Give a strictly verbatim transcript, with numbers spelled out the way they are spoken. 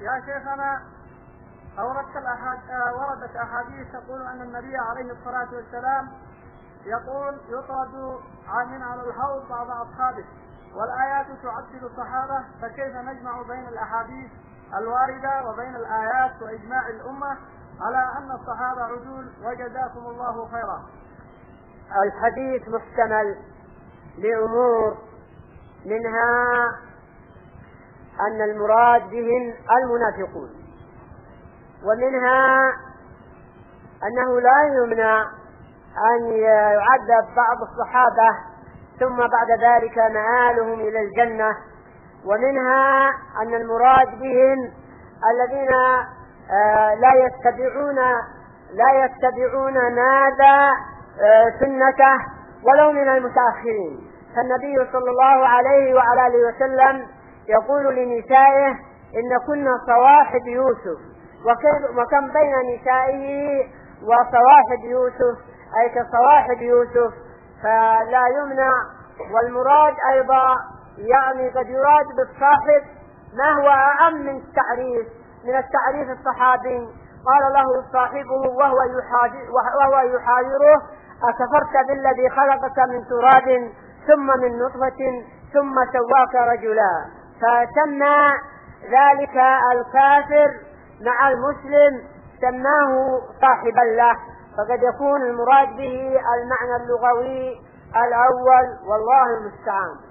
يا شيخنا أوردت الأحاد... وردت أحاديث تقول أن النبي عليه الصلاة والسلام يقول يطرد من على الحوض بعض أصحابه، والآيات تعدد الصحابة، فكيف نجمع بين الأحاديث الواردة وبين الآيات وإجماع الأمة على أن الصحابة عدول؟ وجزاكم الله خيرا. الحديث محتمل لأمور، منها أن المراد بهم المنافقون، ومنها أنه لا يمنع أن يعذب بعض الصحابة ثم بعد ذلك مآلهم إلى الجنة، ومنها أن المراد بهم الذين لا يتبعون لا يتبعون ماذا سنته ولو من المتأخرين. فالنبي صلى الله عليه وعلى آله وسلم يقول لنسائه إن كنا صواحب يوسف، وكم بين نسائه وصواحب يوسف أي كصواحب يوسف، فلا يمنع. والمراد أيضا يعني قد يراد بالصاحب ما هو أعم من التعريف من التعريف الصحابي. قال له صاحبه وهو وهو يحاوره: أكفرت بالذي خلقك من تراب ثم من نطفة ثم سواك رجلا. فسمى ذلك الكافر مع المسلم سماه صاحبا له، فقد يكون المراد به المعنى اللغوي الأول، والله المستعان.